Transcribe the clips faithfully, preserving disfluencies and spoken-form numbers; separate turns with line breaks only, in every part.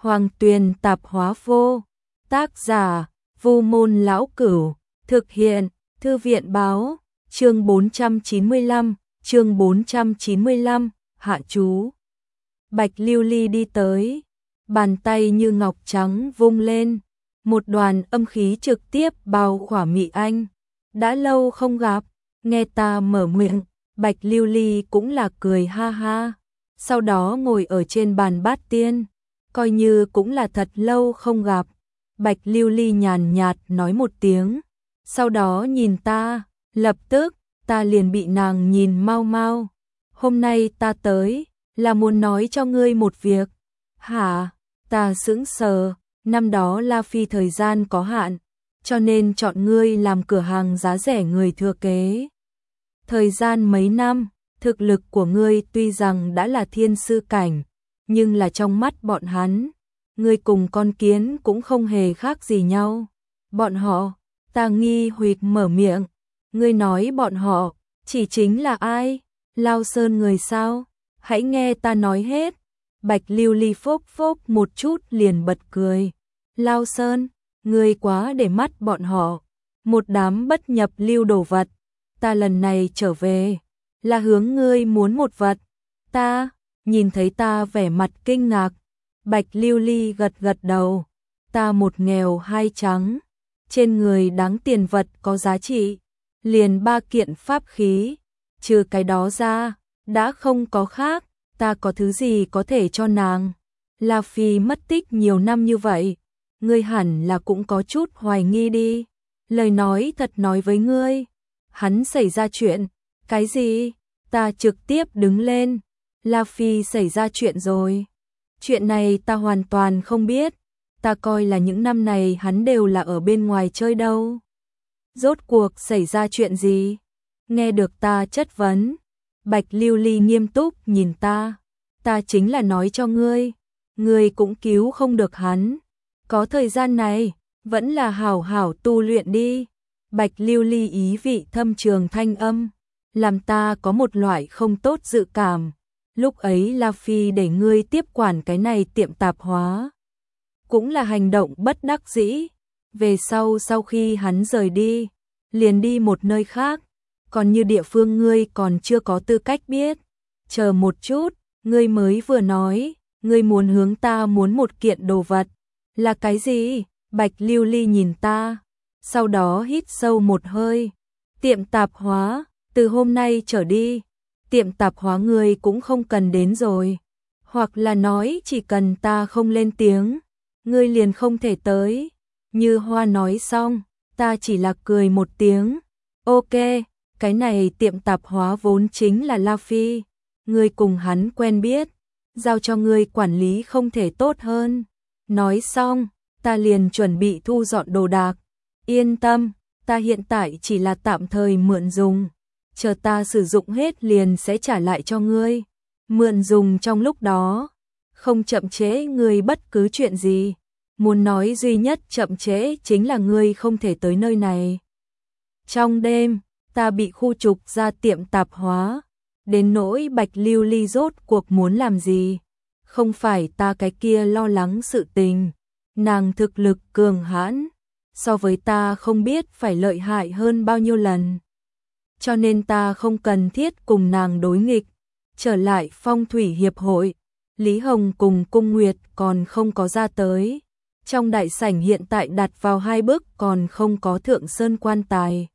Hoàng Tuyền tạp hóa vô. Tác giả: Vu Môn Lão Cửu. Thực hiện: Thư viện báo. Chương bốn trăm chín mươi lăm, chương bốn trăm chín mươi lăm, hạ chú. Bạch Lưu Ly đi tới, bàn tay như ngọc trắng vung lên, một đoàn âm khí trực tiếp bao khỏa Mị Anh. Đã lâu không gặp, nghe ta mở miệng, Bạch Lưu Ly cũng là cười ha ha, sau đó ngồi ở trên bàn bát tiên, coi như cũng là thật lâu không gặp. Bạch Lưu Ly nhàn nhạt nói một tiếng, sau đó nhìn ta, lập tức ta liền bị nàng nhìn mau mau. Hôm nay ta tới là muốn nói cho ngươi một việc. Hả? Ta sững sờ, năm đó La Phi thời gian có hạn, cho nên chọn ngươi làm cửa hàng giá rẻ người thừa kế. Thời gian mấy năm, thực lực của ngươi tuy rằng đã là thiên sư cảnh, nhưng là trong mắt bọn hắn, ngươi cùng con kiến cũng không hề khác gì nhau. Bọn họ, ta nghi hoặc mở miệng, ngươi nói bọn họ, chỉ chính là ai? Lao Sơn người sao? Hãy nghe ta nói hết. Bạch Lưu Ly phốc phốc một chút liền bật cười. Lao Sơn, ngươi quá để mắt bọn họ. Một đám bất nhập lưu đồ vật. Ta lần này trở về, là hướng ngươi muốn một vật. Ta, nhìn thấy ta vẻ mặt kinh ngạc. Bạch Lưu Ly gật gật đầu. Ta một nghèo hai trắng. Trên người đáng tiền vật có giá trị. Liền ba kiện pháp khí. Trừ cái đó ra, đã không có khác. Ta có thứ gì có thể cho nàng? La Phi mất tích nhiều năm như vậy, ngươi hẳn là cũng có chút hoài nghi đi. Lời nói thật nói với ngươi, hắn xảy ra chuyện. Cái gì? Ta trực tiếp đứng lên. La Phi xảy ra chuyện rồi. Chuyện này ta hoàn toàn không biết. Ta coi là những năm này hắn đều là ở bên ngoài chơi đâu. Rốt cuộc xảy ra chuyện gì? Nghe được ta chất vấn, Bạch Lưu Ly nghiêm túc nhìn ta. Ta chính là nói cho ngươi, ngươi cũng cứu không được hắn. Có thời gian này, vẫn là hảo hảo tu luyện đi. Bạch Lưu Ly ý vị thâm trường thanh âm, làm ta có một loại không tốt dự cảm. Lúc ấy La Phi để ngươi tiếp quản cái này tiệm tạp hóa, cũng là hành động bất đắc dĩ. Về sau sau khi hắn rời đi, liền đi một nơi khác. Còn như địa phương ngươi còn chưa có tư cách biết. Chờ một chút, ngươi mới vừa nói, ngươi muốn hướng ta muốn một kiện đồ vật. Là cái gì? Bạch Lưu Ly nhìn ta, sau đó hít sâu một hơi. Tiệm tạp hóa, từ hôm nay trở đi, tiệm tạp hóa ngươi cũng không cần đến rồi. Hoặc là nói chỉ cần ta không lên tiếng, ngươi liền không thể tới. Như Hoa nói xong, ta chỉ là cười một tiếng. Ok. Cái này tiệm tạp hóa vốn chính là La Phi, ngươi cùng hắn quen biết, giao cho ngươi quản lý không thể tốt hơn. Nói xong, ta liền chuẩn bị thu dọn đồ đạc. Yên tâm, ta hiện tại chỉ là tạm thời mượn dùng, chờ ta sử dụng hết liền sẽ trả lại cho ngươi. Mượn dùng trong lúc đó, không chậm trễ ngươi bất cứ chuyện gì. Muốn nói duy nhất chậm trễ chính là ngươi không thể tới nơi này. Trong đêm, ta bị khu trục ra tiệm tạp hóa, đến nỗi Bạch Lưu Ly rốt cuộc muốn làm gì? Không phải ta cái kia lo lắng sự tình, nàng thực lực cường hãn, so với ta không biết phải lợi hại hơn bao nhiêu lần. Cho nên ta không cần thiết cùng nàng đối nghịch. Trở lại Phong Thủy Hiệp hội, Lý Hồng cùng Cung Nguyệt còn không có ra tới. Trong đại sảnh hiện tại đặt vào hai bức còn không có thượng sơn quan tài.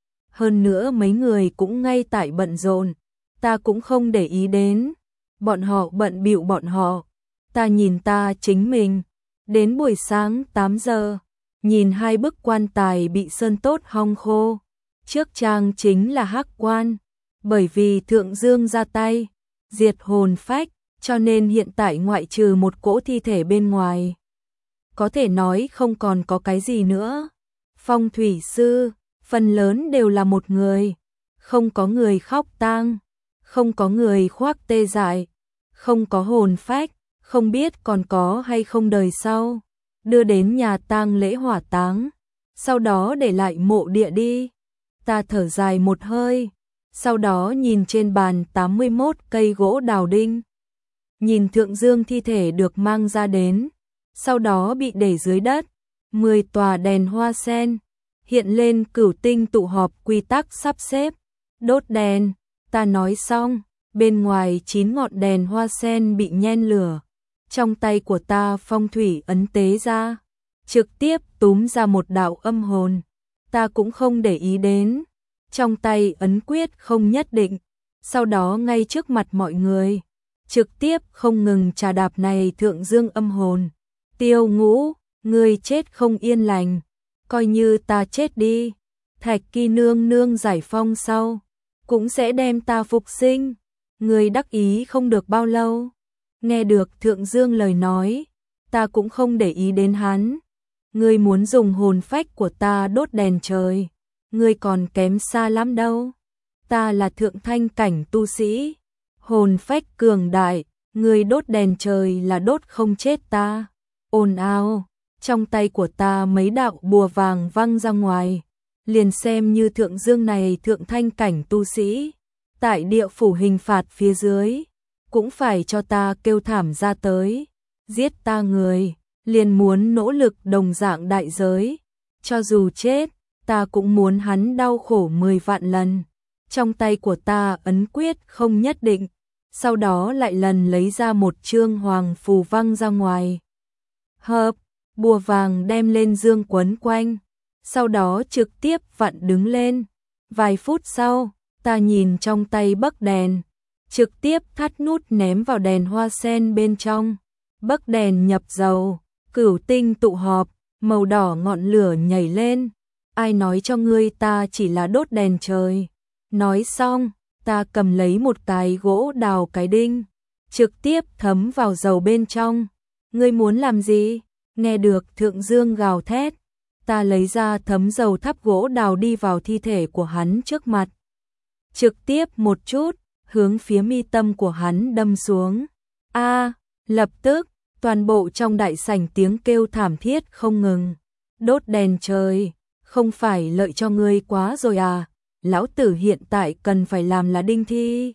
Hơn nữa mấy người cũng ngay tại bận rộn, ta cũng không để ý đến. Bọn họ bận bịu bọn họ, ta nhìn ta chính mình. Đến buổi sáng tám giờ, nhìn hai bức quan tài bị sơn tốt hong khô. Trước trang chính là hắc quan, bởi vì Thượng Dương ra tay, diệt hồn phách, cho nên hiện tại ngoại trừ một cỗ thi thể bên ngoài, có thể nói không còn có cái gì nữa. Phong thủy sư phần lớn đều là một người, không có người khóc tang, không có người khoác tê dại, không có hồn phách, không biết còn có hay không đời sau. Đưa đến nhà tang lễ hỏa táng, sau đó để lại mộ địa đi. Ta thở dài một hơi, sau đó nhìn trên bàn tám mươi mốt cây gỗ đào đinh. Nhìn Thượng Dương thi thể được mang ra đến, sau đó bị để dưới đất. Mười tòa đèn hoa sen hiện lên cửu tinh tụ họp quy tắc sắp xếp. Đốt đèn, ta nói xong, bên ngoài chín ngọn đèn hoa sen bị nhen lửa. Trong tay của ta phong thủy ấn tế ra, trực tiếp túm ra một đạo âm hồn. Ta cũng không để ý đến, trong tay ấn quyết không nhất định. Sau đó ngay trước mặt mọi người, trực tiếp không ngừng trà đạp này thượng dương âm hồn. Tiêu Ngũ, ngươi chết không yên lành, coi như ta chết đi. Thạch Kỳ nương nương giải phong sau, cũng sẽ đem ta phục sinh. Ngươi đắc ý không được bao lâu. Nghe được thượng dương lời nói, ta cũng không để ý đến hắn. Ngươi muốn dùng hồn phách của ta đốt đèn trời, ngươi còn kém xa lắm đâu. Ta là thượng thanh cảnh tu sĩ, hồn phách cường đại, ngươi đốt đèn trời là đốt không chết ta. Ồn ào, trong tay của ta mấy đạo bùa vàng văng ra ngoài, liền xem như thượng dương này thượng thanh cảnh tu sĩ, tại địa phủ hình phạt phía dưới, cũng phải cho ta kêu thảm ra tới. Giết ta người, liền muốn nỗ lực đồng dạng đại giới, cho dù chết, ta cũng muốn hắn đau khổ mười vạn lần. Trong tay của ta ấn quyết không nhất định, sau đó lại lần lấy ra một chương hoàng phù văng ra ngoài. Hợp, bùa vàng đem lên dương quấn quanh, sau đó trực tiếp vặn đứng lên. Vài phút sau, ta nhìn trong tay bấc đèn, trực tiếp thắt nút ném vào đèn hoa sen bên trong. Bấc đèn nhập dầu, cửu tinh tụ họp, màu đỏ ngọn lửa nhảy lên. Ai nói cho ngươi ta chỉ là đốt đèn trời? Nói xong, ta cầm lấy một cái gỗ đào cái đinh, trực tiếp thấm vào dầu bên trong. Ngươi muốn làm gì? Nghe được thượng dương gào thét, ta lấy ra thấm dầu thắp gỗ đào đi vào thi thể của hắn trước mặt. Trực tiếp một chút, hướng phía mi tâm của hắn đâm xuống. A, lập tức, toàn bộ trong đại sảnh tiếng kêu thảm thiết không ngừng. Đốt đèn trời, không phải lợi cho ngươi quá rồi à? Lão tử hiện tại cần phải làm là đinh thi.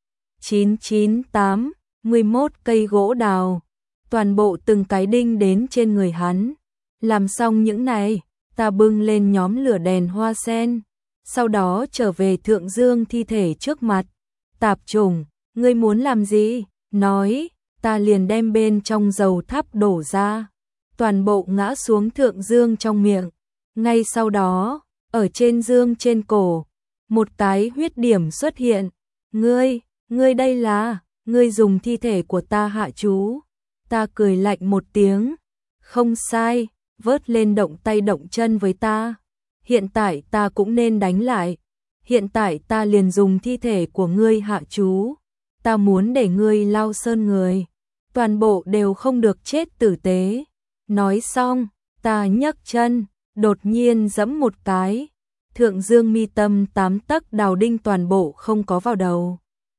chín chín tám, mười mốt cây gỗ đào, toàn bộ từng cái đinh đến trên người hắn. Làm xong những này, ta bưng lên nhóm lửa đèn hoa sen, sau đó trở về thượng dương thi thể trước mặt. Tạp chủng, ngươi muốn làm gì? Nói, ta liền đem bên trong dầu thắp đổ ra, toàn bộ ngã xuống thượng dương trong miệng. Ngay sau đó, ở trên dương trên cổ, một cái huyết điểm xuất hiện. Ngươi, ngươi đây là, ngươi dùng thi thể của ta hạ chú. Ta cười lạnh một tiếng. Không sai, vớt lên động tay động chân với ta. Hiện tại ta cũng nên đánh lại. Hiện tại ta liền dùng thi thể của ngươi hạ chú. Ta muốn để ngươi lau sơn người, toàn bộ đều không được chết tử tế. Nói xong, ta nhấc chân, đột nhiên giẫm một cái. Thượng dương mi tâm tám tấc đào đinh toàn bộ không có vào đầu.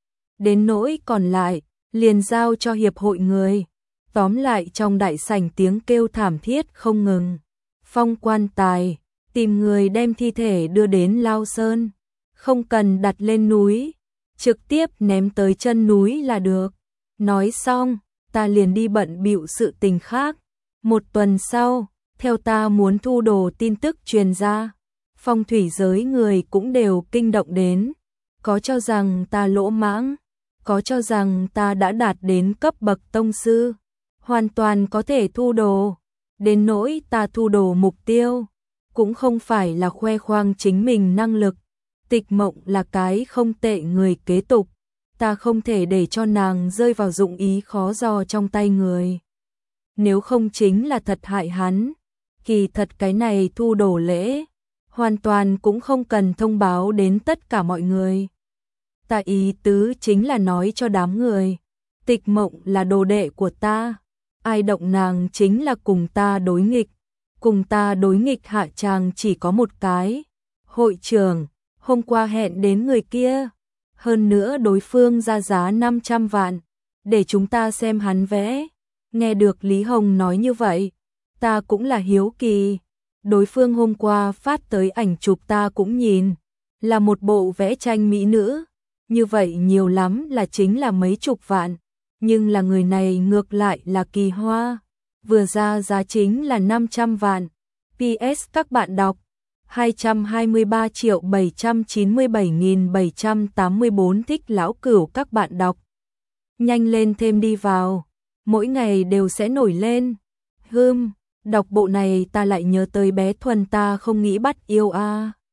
Đến nỗi còn lại, liền giao cho hiệp hội người. Tóm lại trong đại sảnh tiếng kêu thảm thiết không ngừng. Phong quan tài, tìm người đem thi thể đưa đến Lao Sơn. Không cần đặt lên núi, trực tiếp ném tới chân núi là được. Nói xong, ta liền đi bận bịu sự tình khác. Một tuần sau, theo ta muốn thu đồ tin tức truyền ra, phong thủy giới người cũng đều kinh động đến. Có cho rằng ta lỗ mãng, có cho rằng ta đã đạt đến cấp bậc tông sư, hoàn toàn có thể thu đồ. Đến nỗi ta thu đồ mục tiêu, cũng không phải là khoe khoang chính mình năng lực. Tịch Mộng là cái không tệ người kế tục, ta không thể để cho nàng rơi vào dụng ý khó dò trong tay người. Nếu không chính là thật hại hắn. Kỳ thật cái này thu đồ lễ, hoàn toàn cũng không cần thông báo đến tất cả mọi người. Ta ý tứ chính là nói cho đám người, Tịch Mộng là đồ đệ của ta, ai động nàng chính là cùng ta đối nghịch. Cùng ta đối nghịch hạ tràng chỉ có một cái. Hội trưởng, hôm qua hẹn đến người kia, hơn nữa đối phương ra giá năm trăm vạn, để chúng ta xem hắn vẽ. Nghe được Lý Hồng nói như vậy, ta cũng là hiếu kỳ. Đối phương hôm qua phát tới ảnh chụp ta cũng nhìn, là một bộ vẽ tranh mỹ nữ, như vậy nhiều lắm là chính là mấy chục vạn, nhưng là người này ngược lại là Kỳ Hoa. vừa ra giá chính là năm trăm vạn. pê ét các bạn đọc hai trăm hai mươi ba triệu bảy trăm chín mươi bảy nghìn bảy trăm tám mươi tư thích Lão Cửu các bạn đọc. Nhanh lên thêm đi vào, mỗi ngày đều sẽ nổi lên. Hưm, đọc bộ này ta lại nhớ tới bé Thuần ta không nghĩ bắt yêu a. À.